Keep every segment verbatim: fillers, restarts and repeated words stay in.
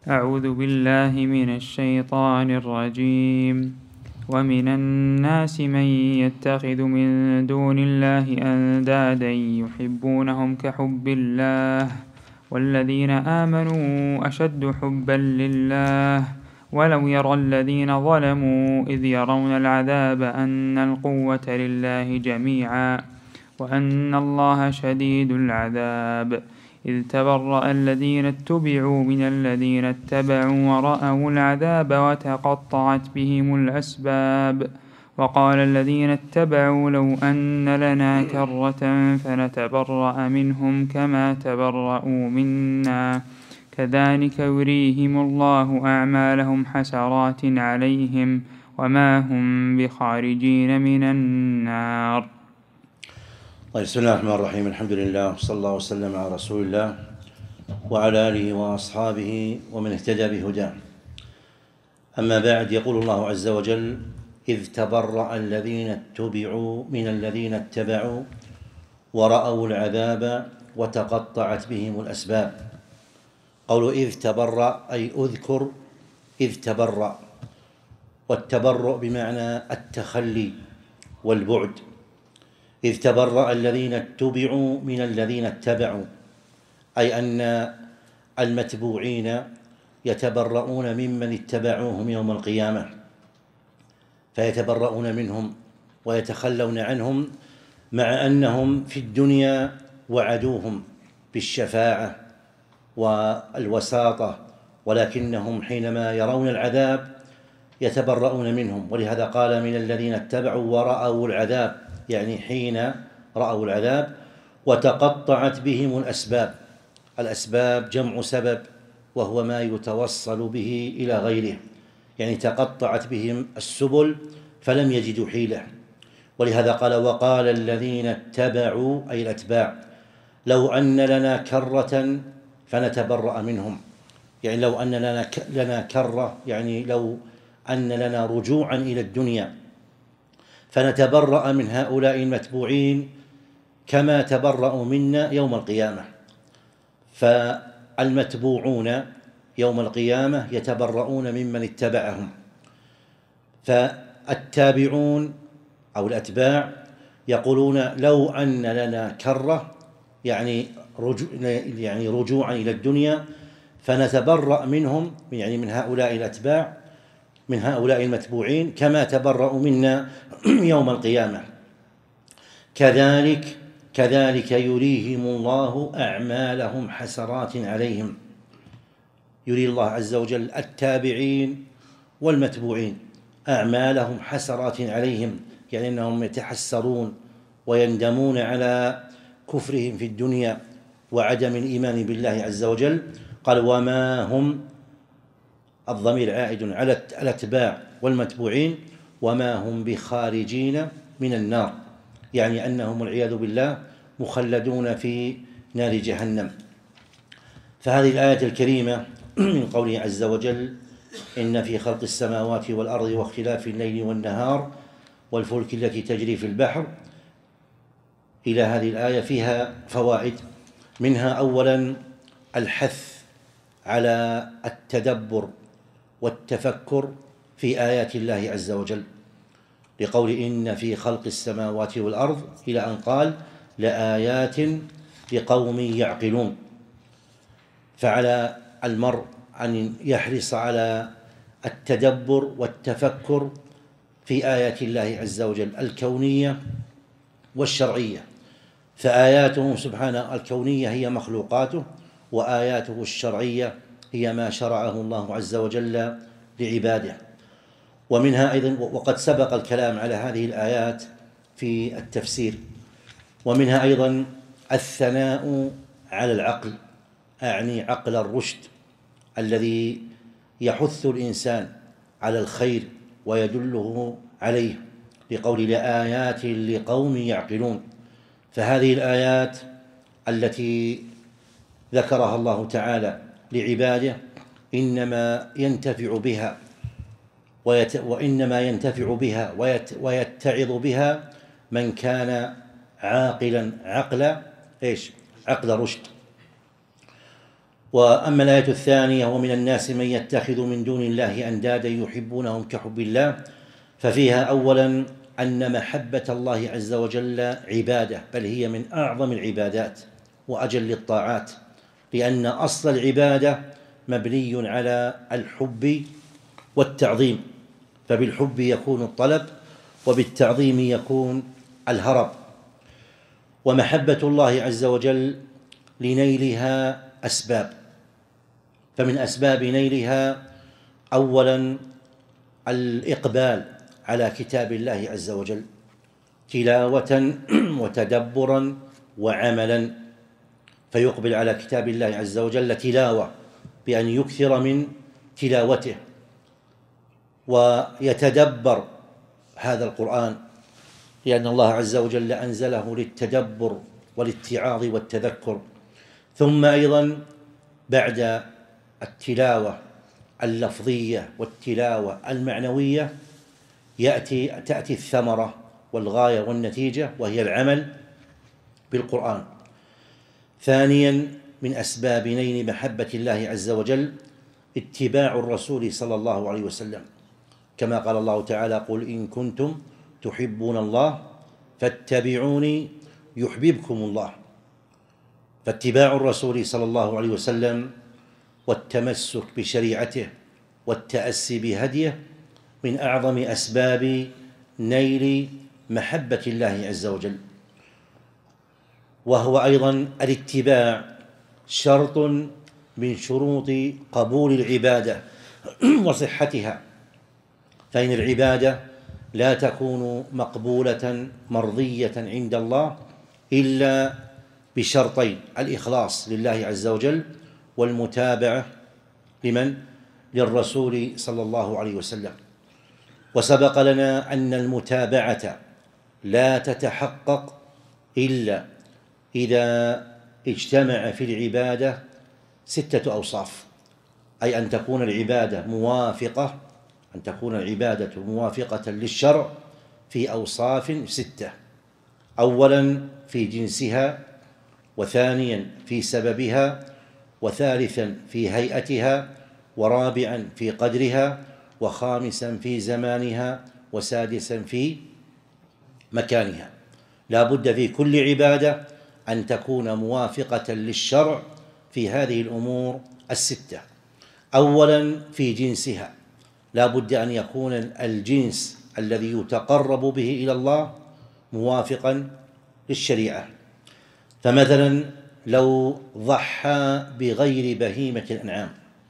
أعوذ بالله من الشيطان الرجيم. ومن الناس من يتخذ من دون الله أندادا يحبونهم كحب الله والذين آمنوا أشد حبا لله ولو يرى الذين ظلموا إذ يرون العذاب أن القوة لله جميعا وأن الله شديد العذاب إذ تبرأ الذين اتبعوا من الذين اتبعوا ورأوا العذاب وتقطعت بهم الأسباب وقال الذين اتبعوا لو أن لنا كرة فنتبرأ منهم كما تبرأوا منا كذلك يريهم الله أعمالهم حسرات عليهم وما هم بخارجين من النار. طيب، بسم الله الرحمن الرحيم. الحمد لله صلى الله وسلم على رسول الله وعلى آله وأصحابه ومن اهتدى بهداه. أما بعد، يقول الله عز وجل: إذ تبرأ الذين اتبعوا من الذين اتبعوا ورأوا العذاب وتقطعت بهم الأسباب. قولوا إذ تبرأ أي أذكر إذ تبرأ، والتبرؤ بمعنى التخلي والبعد. إذ تبرأ الذين اتبعوا من الذين اتبعوا، أي أن المتبوعين يتبرؤون ممن اتبعوهم يوم القيامة، فيتبرؤون منهم ويتخلون عنهم، مع أنهم في الدنيا وعدوهم بالشفاعة والوساطة، ولكنهم حينما يرون العذاب يتبرؤون منهم. ولهذا قال: من الذين اتبعوا ورأوا العذاب، يعني حين رأوا العذاب. وتقطعت بهم الأسباب. الأسباب جمع سبب، وهو ما يتوصل به إلى غيره، يعني تقطعت بهم السبل فلم يجدوا حيلة. ولهذا قال: وقال الذين اتبعوا أي الأتباع لو أن لنا كرة فنتبرأ منهم، يعني لو أن لنا لنا كرة، يعني لو أن لنا رجوعا إلى الدنيا فنتبرأ من هؤلاء المتبوعين كما تبرأوا منا يوم القيامة. فالمتبوعون يوم القيامة يتبرؤون ممن اتبعهم، فالتابعون أو الأتباع يقولون: لو أن لنا كرة، يعني رجوع يعني رجوعا إلى الدنيا، فنتبرأ منهم، يعني من هؤلاء الأتباع، من هؤلاء المتبوعين، كما تبرأوا منا يوم القيامة. كذلك كذلك يريهم الله أعمالهم حسرات عليهم. يري الله عز وجل التابعين والمتبوعين أعمالهم حسرات عليهم، يعني أنهم يتحسرون ويندمون على كفرهم في الدنيا وعدم الإيمان بالله عز وجل. قال: وما هم، الضمير عائد على الأتباع والمتبوعين، وما هم بخارجين من النار، يعني أنهم والعياذ بالله مخلدون في نار جهنم. فهذه الآية الكريمة من قوله عز وجل: إن في خلق السماوات والأرض واختلاف الليل والنهار والفلك التي تجري في البحر، إلى هذه الآية فيها فوائد. منها أولا الحث على التدبر والتفكر في آيات الله عز وجل، لقول: إن في خلق السماوات والأرض، إلى أن قال: لآيات لقوم يعقلون. فعلى المرء أن يحرص على التدبر والتفكر في آيات الله عز وجل الكونية والشرعية. فآياته سبحانه الكونية هي مخلوقاته، وآياته الشرعية هي ما شرعه الله عز وجل لعباده. ومنها أيضا، وقد سبق الكلام على هذه الآيات في التفسير، ومنها أيضا الثناء على العقل، أعني عقل الرشد الذي يحث الإنسان على الخير ويدله عليه، لقول: لآيات لقوم يعقلون. فهذه الآيات التي ذكرها الله تعالى لعباده إنما ينتفع بها ويت وإنما ينتفع بها ويت ويتعظ بها من كان عاقلا عقل إيش عقل رشد. وأما الآية الثانية: ومن الناس من يتخذ من دون الله أندادا يحبونهم كحب الله، ففيها أولا أن محبة الله عز وجل عبادة، بل هي من أعظم العبادات وأجل الطاعات، لأن أصل العبادة مبني على الحب والتعظيم، فبالحب يكون الطلب وبالتعظيم يكون الهرب. ومحبة الله عز وجل لنيلها أسباب، فمن أسباب نيلها أولا الإقبال على كتاب الله عز وجل تلاوة وتدبرا وعملا، فيقبل على كتاب الله عز وجل تلاوة بأن يكثر من تلاوته ويتدبر هذا القرآن، لأن الله عز وجل أنزله للتدبر والاتعاظ والتذكر. ثم أيضا بعد التلاوة اللفظية والتلاوة المعنوية يأتي تأتي الثمرة والغاية والنتيجة، وهي العمل بالقرآن. ثانيا من أسباب نيل محبة الله عز وجل اتباع الرسول صلى الله عليه وسلم، كما قال الله تعالى: قل إن كنتم تحبون الله فاتبعوني يحببكم الله. فاتباع الرسول صلى الله عليه وسلم والتمسك بشريعته والتأسي بهديه من أعظم أسباب نيل محبة الله عز وجل. وهو أيضا الاتباع شرط من شروط قبول العبادة وصحتها، فإن العبادة لا تكون مقبولة مرضية عند الله إلا بشرطين: الإخلاص لله عز وجل، والمتابعة لمن؟ للرسول صلى الله عليه وسلم. وسبق لنا أن المتابعة لا تتحقق إلا إذا اجتمع في العبادة ستة أوصاف، أي أن تكون العبادة موافقة أن تكون العبادة موافقة للشرع في أوصاف ستة: أولا في جنسها، وثانيا في سببها، وثالثا في هيئتها، ورابعا في قدرها، وخامسا في زمانها، وسادسا في مكانها. لا بد في كل عبادة أن تكون موافقة للشرع في هذه الأمور الستة. أولا في جنسها، لا بد أن يكون الجنس الذي يتقرب به إلى الله موافقا للشريعة. فمثلا لو ضحى بغير بهيمة الأنعام،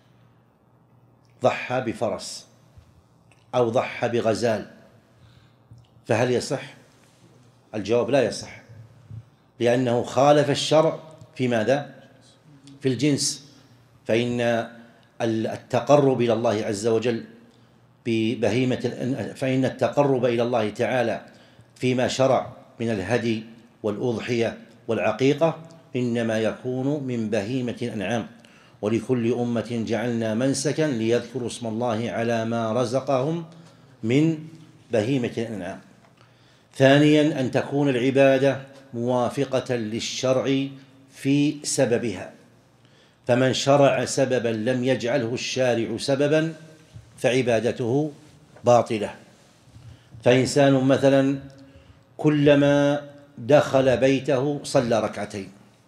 ضحى بفرس أو ضحى بغزال، فهل يصح؟ الجواب: لا يصح، لأنه خالف الشرع في ماذا؟ في الجنس. فإن التقرب إلى الله عز وجل ببهيمة فإن التقرب إلى الله تعالى فيما شرع من الهدي والأضحية والعقيقة إنما يكون من بهيمة الأنعام، ولكل أمة جعلنا منسكا ليذكروا اسم الله على ما رزقهم من بهيمة الأنعام. ثانيا أن تكون العبادة موافقة للشرع في سببها، فمن شرع سببا لم يجعله الشارع سببا فعبادته باطلة. فإنسان مثلا كلما دخل بيته صلى ركعتين،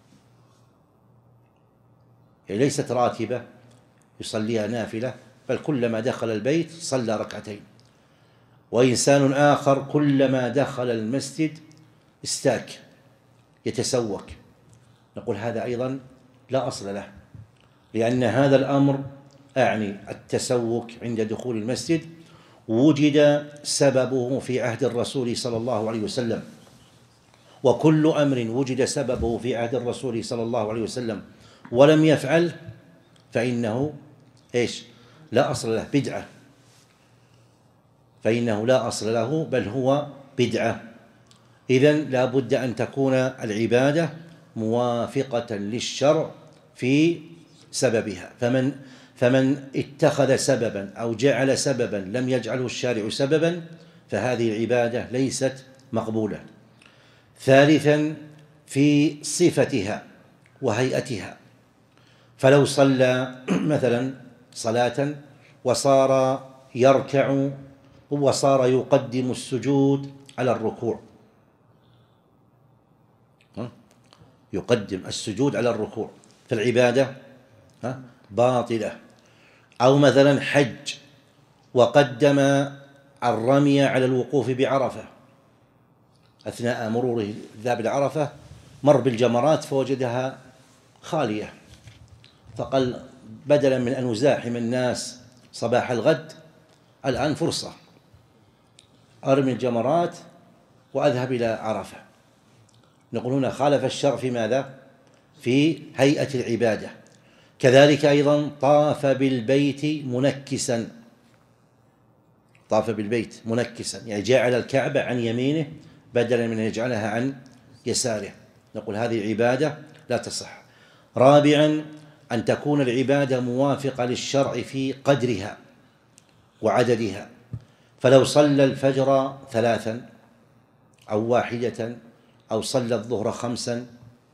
يعني ليست راتبة يصليها نافلة، بل كلما دخل البيت صلى ركعتين. وإنسان آخر كلما دخل المسجد استاك يتسوك، نقول هذا أيضا لا أصل له، لأن هذا الأمر أعني التسوك عند دخول المسجد وجد سببه في عهد الرسول صلى الله عليه وسلم، وكل أمر وجد سببه في عهد الرسول صلى الله عليه وسلم ولم يفعل فإنه إيش؟ لا أصل له، بدعة، فإنه لا أصل له بل هو بدعة. إذن لا بد أن تكون العبادة موافقة للشرع في سببها. فمن فمن اتخذ سببا أو جعل سببا لم يجعله الشارع سببا فهذه العبادة ليست مقبولة. ثالثا في صفتها وهيئتها، فلو صلى مثلا صلاة وصار يركع وصار يقدم السجود على الركوع، يقدم السجود على الركوع، فالعبادة باطلة. أو مثلا حج وقدم الرمي على الوقوف بعرفة، أثناء مروره ذهب إلى عرفة مر بالجمرات فوجدها خالية، فقال بدلا من أن أزاحم الناس صباح الغد الآن فرصة أرمي الجمرات وأذهب إلى عرفة. نقول هنا خالف الشرع في ماذا؟ في هيئة العبادة. كذلك أيضا طاف بالبيت منكسا، طاف بالبيت منكسا يعني جعل الكعبة عن يمينه بدلا من أن يجعلها عن يساره، نقول هذه عبادة لا تصح. رابعا أن تكون العبادة موافقة للشرع في قدرها وعددها، فلو صلى الفجر ثلاثا أو واحدة أو صلى الظهر خمسا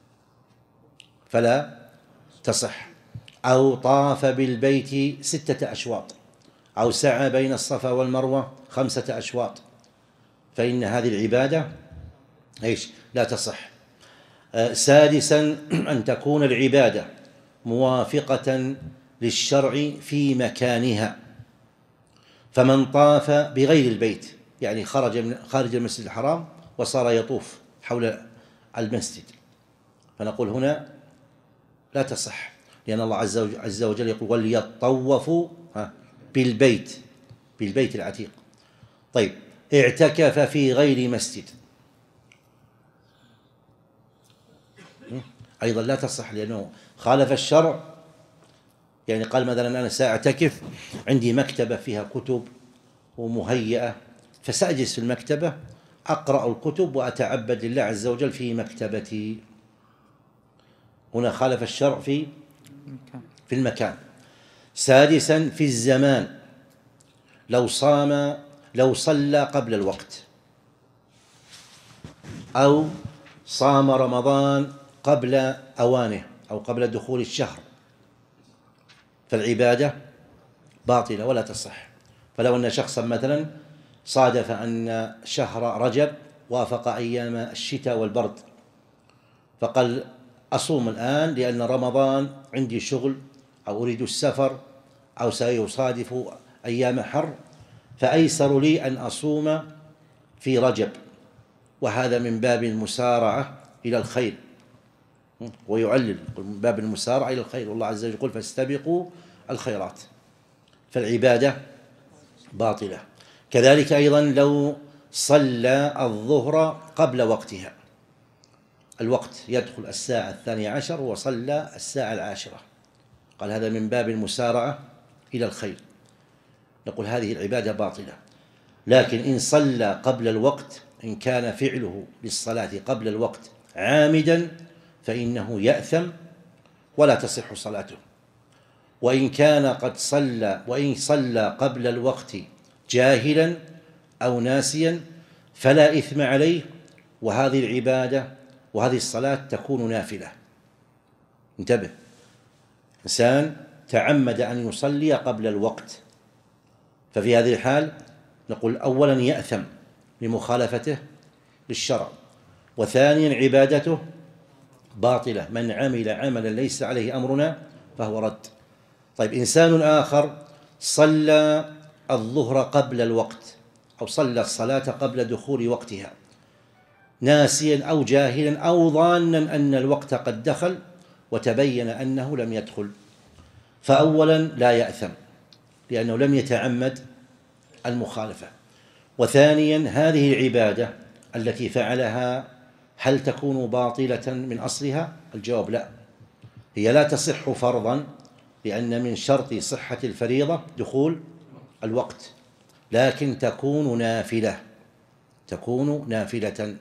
فلا تصح، أو طاف بالبيت ستة أشواط أو سعى بين الصفا والمروة خمسة أشواط فإن هذه العبادة إيش لا تصح. آه سادسا أن تكون العبادة موافقة للشرع في مكانها، فمن طاف بغير البيت يعني خرج من خارج المسجد الحرام وصار يطوف حول المسجد فنقول هنا لا تصح، لأن الله عز وجل يقول وليطوفوا بالبيت بالبيت العتيق. طيب اعتكف في غير مسجد أيضا لا تصح، لأنه خالف الشرع. يعني قال مثلا أنا سأعتكف عندي مكتبة فيها كتب ومهيئة فسأجلس في المكتبة أقرأ الكتب وأتعبد لله عز وجل في مكتبتي، هنا خالف الشرع في في المكان. سادسا في الزمان، لو صام لو صلى قبل الوقت أو صام رمضان قبل أوانه أو قبل دخول الشهر فالعبادة باطلة ولا تصح. فلو أن شخصا مثلا صادف أن شهر رجب وافق أيام الشتاء والبرد فقال أصوم الآن لأن رمضان عندي شغل أو أريد السفر أو سيصادف أيام حر فأيسر لي أن أصوم في رجب، وهذا من باب المسارعة إلى الخير، ويعلل من باب المسارعة إلى الخير، والله عز وجل يقول فاستبقوا الخيرات، فالعبادة باطلة. كذلك أيضا لو صلى الظهر قبل وقتها، الوقت يدخل الساعة الثانية عشر وصلى الساعة العاشرة، قال هذا من باب المسارعة إلى الخير، نقول هذه العبادة باطلة. لكن إن صلى قبل الوقت، إن كان فعله للصلاة قبل الوقت عامدا فإنه يأثم ولا تصح صلاته، وإن كان قد صلى وإن صلى قبل الوقت جاهلا أو ناسيا فلا إثم عليه، وهذه العبادة وهذه الصلاة تكون نافلة. انتبه، إنسان تعمد أن يصلي قبل الوقت ففي هذه الحال نقول أولا يأثم لمخالفته للشرع، وثانيا عبادته باطلة، من عمل عملا ليس عليه أمرنا فهو رد. طيب إنسان آخر صلى الظهر قبل الوقت أو صلى الصلاة قبل دخول وقتها ناسيا أو جاهلا أو ظانا أن الوقت قد دخل وتبين أنه لم يدخل، فأولا لا يأثم لأنه لم يتعمد المخالفة، وثانيا هذه العبادة التي فعلها هل تكون باطلة من أصلها؟ الجواب لا، هي لا تصح فرضا، لأن من شرط صحة الفريضة دخول الوقت، لكن تكون نافلة تكون نافلة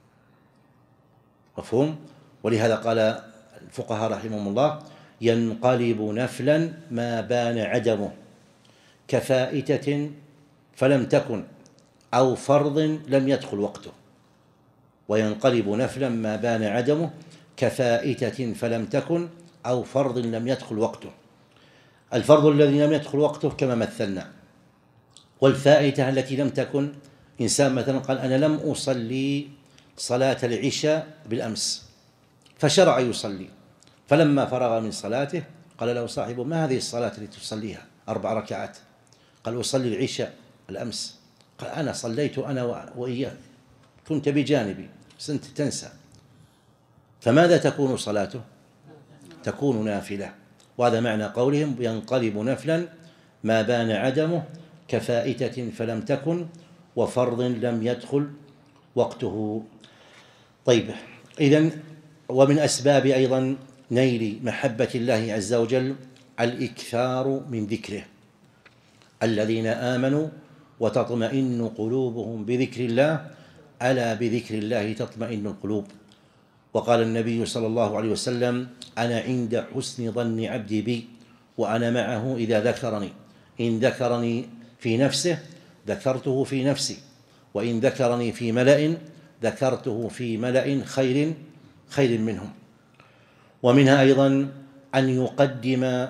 مفهوم؟ ولهذا قال الفقهاء رحمهم الله ينقلب نفلا ما بان عدمه كفائتة فلم تكن أو فرض لم يدخل وقته، وينقلب نفلا ما بان عدمه كفائتة فلم تكن أو فرض لم يدخل وقته. الفرض الذي لم يدخل وقته كما مثلنا، والفائتة التي لم تكن، إنسان مثلا قال أنا لم أصلي صلاة العشاء بالأمس، فشرع يصلي، فلما فرغ من صلاته قال له صاحبه ما هذه الصلاة التي تصليها أربع ركعات؟ قال أصلي العشاء الأمس. قال أنا صليت أنا وإياك، كنت بجانبي بس أنت تنسى. فماذا تكون صلاته؟ تكون نافلة. وهذا معنى قولهم ينقلب نفلا ما بان عدمه كفائتة فلم تكن وفرض لم يدخل وقته. طيب، إذن ومن أسباب أيضا نيل محبة الله عز وجل الإكثار من ذكره. الذين آمنوا وتطمئن قلوبهم بذكر الله ألا بذكر الله تطمئن القلوب. وقال النبي صلى الله عليه وسلم أنا عند حسن ظن عبدي بي وأنا معه إذا ذكرني، إن ذكرني في نفسه ذكرته في نفسي، وإن ذكرني في ملأ ذكرته في ملأ خير خير منهم. ومنها أيضا أن يقدم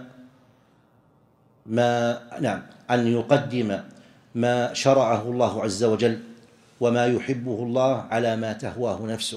ما نعم أن يقدم ما شرعه الله عز وجل وما يحبه الله على ما تهواه نفسه،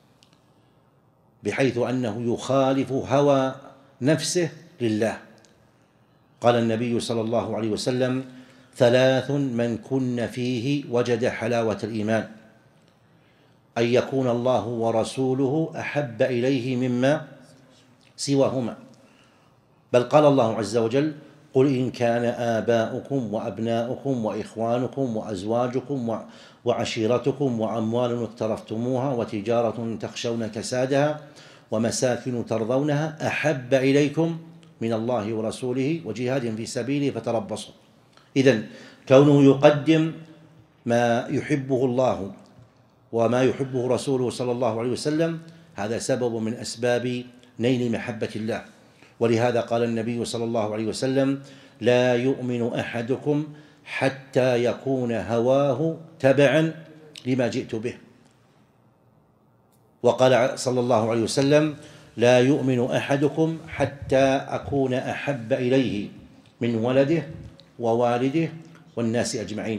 بحيث أنه يخالف هوى نفسه لله. قال النبي صلى الله عليه وسلم ثلاث من كن فيه وجد حلاوة الإيمان: أن يكون الله ورسوله أحب إليه مما سواهما. بل قال الله عز وجل قل إن كان آباؤكم وأبناؤكم وإخوانكم وأزواجكم وعشيرتكم وأموال اقترفتموها وتجارة تخشون كسادها ومساكن ترضونها أحب إليكم من الله ورسوله وجهاد في سبيله فتربصوا. إذن كونه يقدم ما يحبه الله وما يحبه رسوله صلى الله عليه وسلم هذا سبب من أسباب نيل محبة الله. ولهذا قال النبي صلى الله عليه وسلم لا يؤمن أحدكم حتى يكون هواه تبعا لما جئت به. وقال صلى الله عليه وسلم لا يؤمن أحدكم حتى أكون أحب إليه من ولده ووالده والناس أجمعين.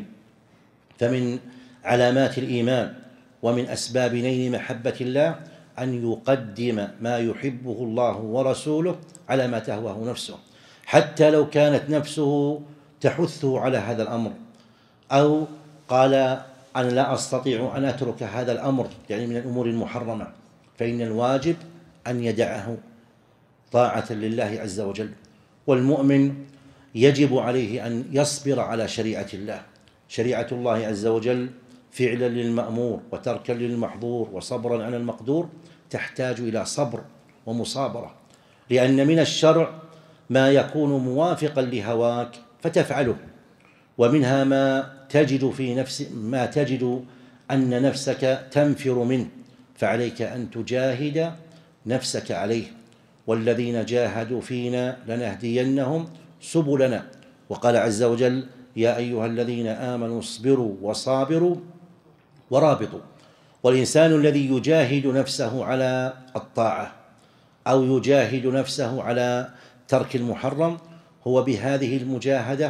فمن علامات الإيمان ومن أسباب نيل محبة الله أن يقدم ما يحبه الله ورسوله على ما تهواه نفسه، حتى لو كانت نفسه تحثه على هذا الأمر، أو قال أنا لا أستطيع أن أترك هذا الأمر يعني من الأمور المحرمة، فإن الواجب أن يدعه طاعة لله عز وجل. والمؤمن يجب عليه أن يصبر على شريعة الله. شريعة الله عز وجل فعلا للمأمور وتركا للمحظور وصبرا على المقدور تحتاج إلى صبر ومصابرة، لأن من الشرع ما يكون موافقا لهواك فتفعله، ومنها ما تجد في نفس ما تجد أن نفسك تنفر منه، فعليك أن تجاهد نفسك عليه. والذين جاهدوا فينا لنهدينهم سبلنا. وقال عز وجل يا أيها الذين آمنوا اصبروا وصابروا ورابطوا. والإنسان الذي يجاهد نفسه على الطاعة أو يجاهد نفسه على ترك المحرم هو بهذه المجاهدة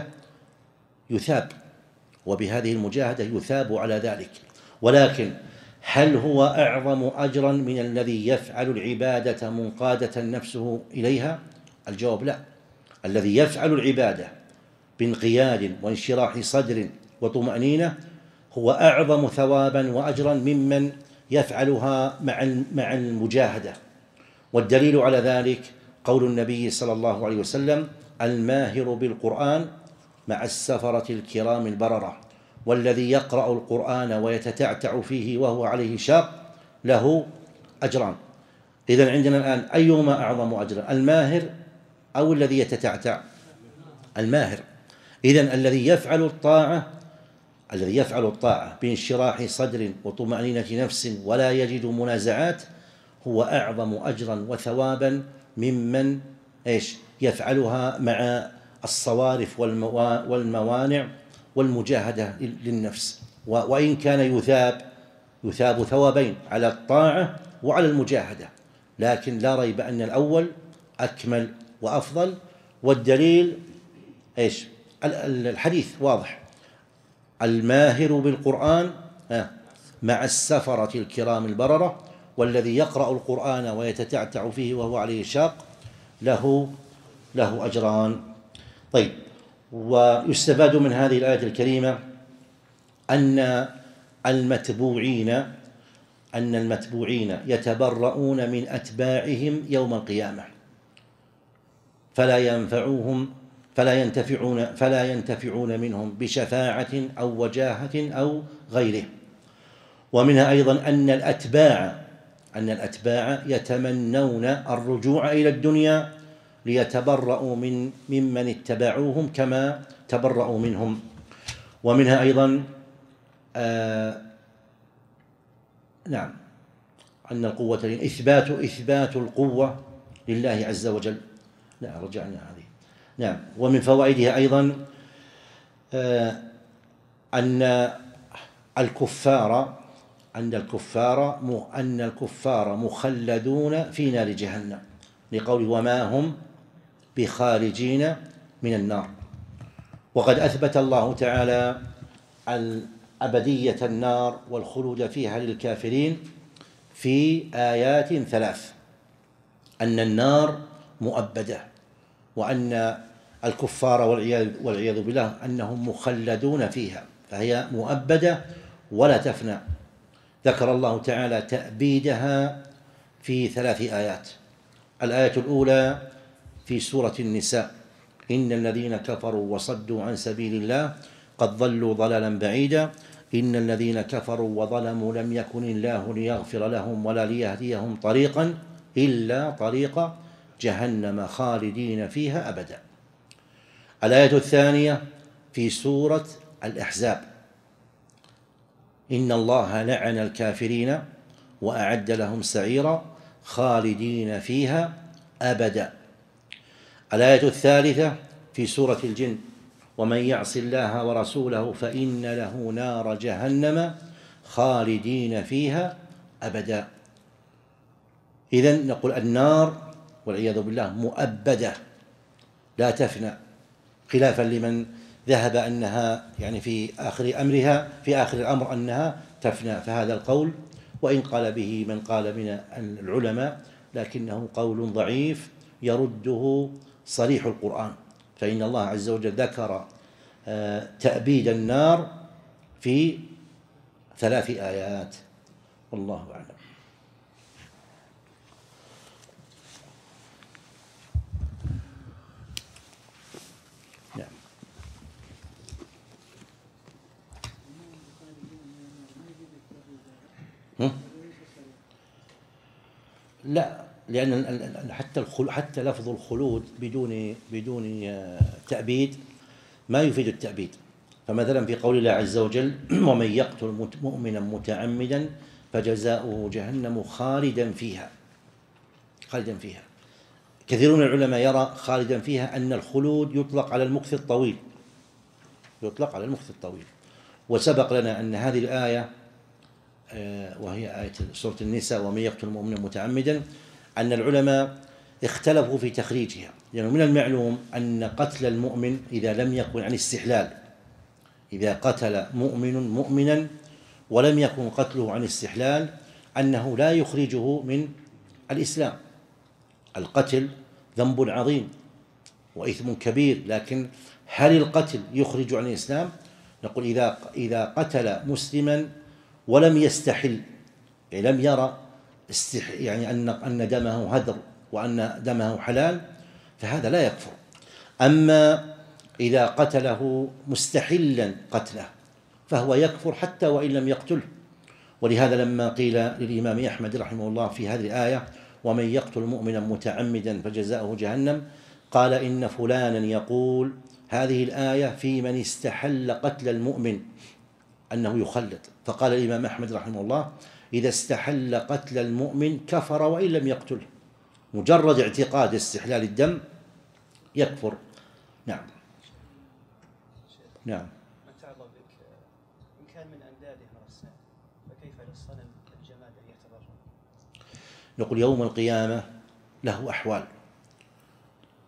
يثاب، وبهذه المجاهدة يثاب على ذلك. ولكن هل هو أعظم أجرا من الذي يفعل العبادة منقادة نفسه إليها؟ الجواب لا. الذي يفعل العبادة بانقياد وانشراح صدر وطمأنينة هو أعظم ثوابا وأجرا ممن يفعلها مع المجاهدة. والدليل على ذلك قول النبي صلى الله عليه وسلم الماهر بالقرآن مع السفرة الكرام البررة، والذي يقرأ القرآن ويتتعتع فيه وهو عليه شاق له أجران. إذن عندنا الآن أيهما أعظم أجرا، الماهر أو الذي يتتعتع؟ الماهر. إذن الذي يفعل الطاعة الذي يفعل الطاعة بانشراح صدر وطمأنينة نفس ولا يجد منازعات هو أعظم أجرا وثوابا ممن إيش يفعلها مع الصوارف والموانع والمجاهدة للنفس. وإن كان يثاب يثاب ثوابين على الطاعة وعلى المجاهدة، لكن لا ريب أن الأول أكمل وأفضل. والدليل إيش؟ الحديث واضح: الماهر بالقرآن مع السفرة الكرام البررة، والذي يقرأ القرآن ويتتعتع فيه وهو عليه شاق له له أجران. طيب، ويستفاد من هذه الآية الكريمة أن المتبوعين أن المتبوعين يتبرؤون من أتباعهم يوم القيامة، فلا ينفعوهم فلا ينتفعون فلا ينتفعون منهم بشفاعة أو وجاهة أو غيره. ومنها أيضا أن الأتباع أن الأتباع يتمنون الرجوع إلى الدنيا ليتبرؤوا من ممن اتبعوهم كما تبرؤوا منهم. ومنها أيضا آه نعم أن القوة إثبات إثبات القوة لله عز وجل. لا رجعنا هذه. نعم. ومن فوائدها أيضا آه أن الكفار أن الكفار أن الكفار مخلدون في نار جهنم، لقول وما هم بخارجين من النار. وقد أثبت الله تعالى أبدية النار والخلود فيها للكافرين في آيات ثلاث: أن النار مؤبدة، وأن الكفار والعياذ بالله أنهم مخلدون فيها، فهي مؤبدة ولا تفنى. ذكر الله تعالى تأبيدها في ثلاث آيات. الآية الأولى في سورة النساء: إن الذين كفروا وصدوا عن سبيل الله قد ضلوا ضلالا بعيدا، إن الذين كفروا وظلموا لم يكن الله ليغفر لهم ولا ليهديهم طريقا إلا طريق جهنم خالدين فيها أبدا. الآية الثانية في سورة الأحزاب: إن الله لعن الكافرين وأعد لهم سعيرا خالدين فيها أبدا. الآية الثالثة في سورة الجن: ومن يعص الله ورسوله فإن له نار جهنم خالدين فيها أبدا. إذن نقول النار والعياذ بالله مؤبدة لا تفنى، خلافا لمن ذهب أنها يعني في آخر أمرها في آخر الأمر أنها تفنى، فهذا القول وإن قال به من قال من العلماء لكنه قول ضعيف يرده صريح القرآن، فإن الله عز وجل ذكر تأبيد النار في ثلاث آيات، والله أعلم. نعم. لا، لأن حتى حتى لفظ الخلود بدون بدون تأبيد ما يفيد التأبيد. فمثلا في قول الله عز وجل: ومن يقتل مؤمنا متعمدا فجزاؤه جهنم خالدا فيها خالدا فيها كثير من العلماء يرى خالدا فيها أن الخلود يطلق على المكث الطويل يطلق على المكث الطويل وسبق لنا أن هذه الآية وهي آية سورة النساء: ومن يقتل مؤمنا متعمدا، أن العلماء اختلفوا في تخريجها، لأنه يعني من المعلوم أن قتل المؤمن إذا لم يكن عن استحلال، إذا قتل مؤمن مؤمنا ولم يكن قتله عن استحلال أنه لا يخرجه من الإسلام. القتل ذنب عظيم وإثم كبير، لكن هل القتل يخرج عن الإسلام؟ نقول إذا إذا قتل مسلما ولم يستحل، يعني لم يرى استح يعني أن أن دمه هدر وأن دمه حلال، فهذا لا يكفر. أما إذا قتله مستحلا قتله فهو يكفر حتى وإن لم يقتله. ولهذا لما قيل للإمام أحمد رحمه الله في هذه الآية: ومن يقتل مؤمنا متعمدا فجزاؤه جهنم، قال: إن فلانا يقول هذه الآية في من استحل قتل المؤمن أنه يخلد. فقال الإمام أحمد رحمه الله: إذا استحل قتل المؤمن كفر وإن لم يقتله، مجرد اعتقاد استحلال الدم يكفر. نعم. نعم. متى الله بك إن كان من أندادهم الأصنام فكيف للصنم الجماد أن يتبرأ؟ نقول يوم القيامة له أحوال،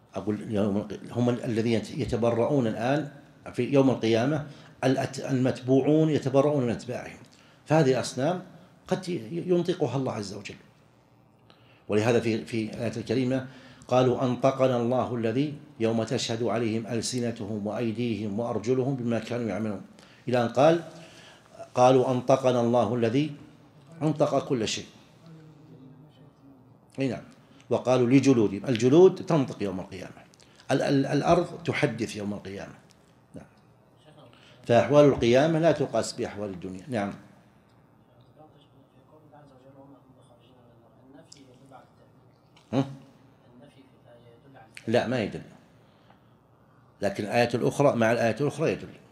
أقول يوم هم الذين يتبرؤون الآن في يوم القيامة، المتبوعون يتبرؤون من أتباعهم، فهذه الأصنام قد ينطقها الله عز وجل. ولهذا في في الآية الكريمة قالوا أنطقنا الله الذي يوم تشهد عليهم ألسنتهم وأيديهم وأرجلهم بما كانوا يعملون، إلى أن قال قالوا أنطقنا الله الذي أنطق كل شيء. أي نعم. وقالوا لجلودهم، الجلود تنطق يوم القيامة، الأرض تحدث يوم القيامة. نعم. فأحوال القيامة لا تقاس بأحوال الدنيا. نعم. لا ما يدل، لكن الآية الأخرى مع الآية الأخرى يدل.